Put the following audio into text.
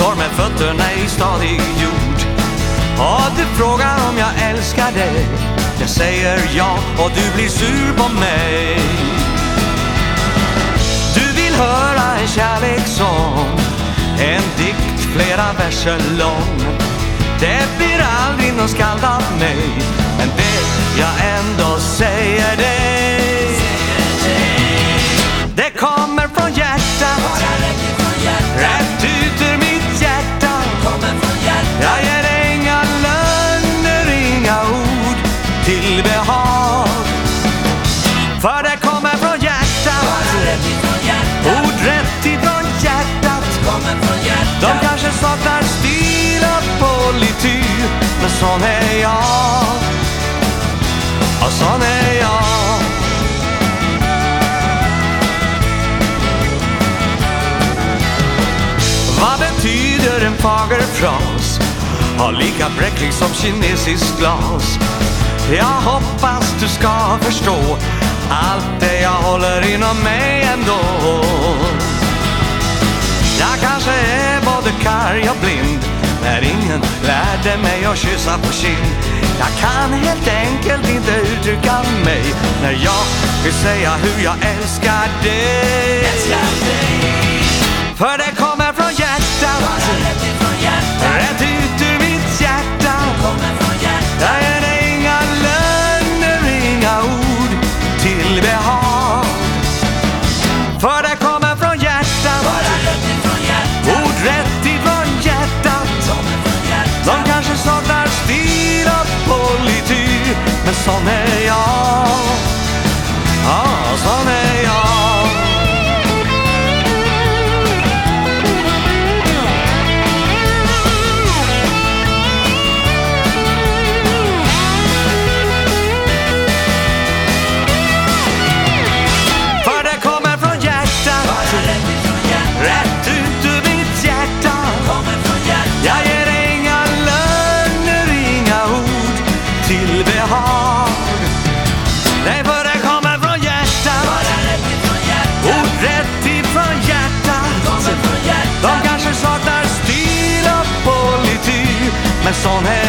står med fötterna i stadig jord. Och du frågar om jag älskar dig. Jag säger ja och du blir sur på mig. Du vill höra en kärlekssång, en dikt flera verser lång. Det blir aldrig någon skald av mig, men det jag ändå säger dig. Det kommer från hjärtat, rätt ut ur mitt hjärta. Jag ger dig inga lögner, inga ord till behag. För det kommer från hjärtat, ord rätt ifrån hjärtat. De kanske saknar stil och polityr, men sån är jag. Och sån är jag. Vad betyder en fager fras? Har lika bräcklig som kinesisk glas. Jag hoppas du ska förstå allt det jag håller inom mig ändå. Jag kanske är både karg och blind, när ingen lärde mig att kyssa på kind. Jag kan helt enkelt inte uttrycka mig när jag vill säga hur jag älskar dig. För det kommer från hjärtat, rätt ut ur mitt hjärta. Jag ger dig inga lögner, inga ord till behag. För det kommer från hjärtat, ord rätt ifrån hjärtat. De kanske saknar stil och polityr, men sån är jag. Ja, sån är jag. Rätt ut ur mitt hjärta. Jag ger dig inga lögner, inga ord till behag. Nej, för det kommer från hjärtat, ord rätt ifrån hjärtat. De kanske saknar stil och polityr, men sån är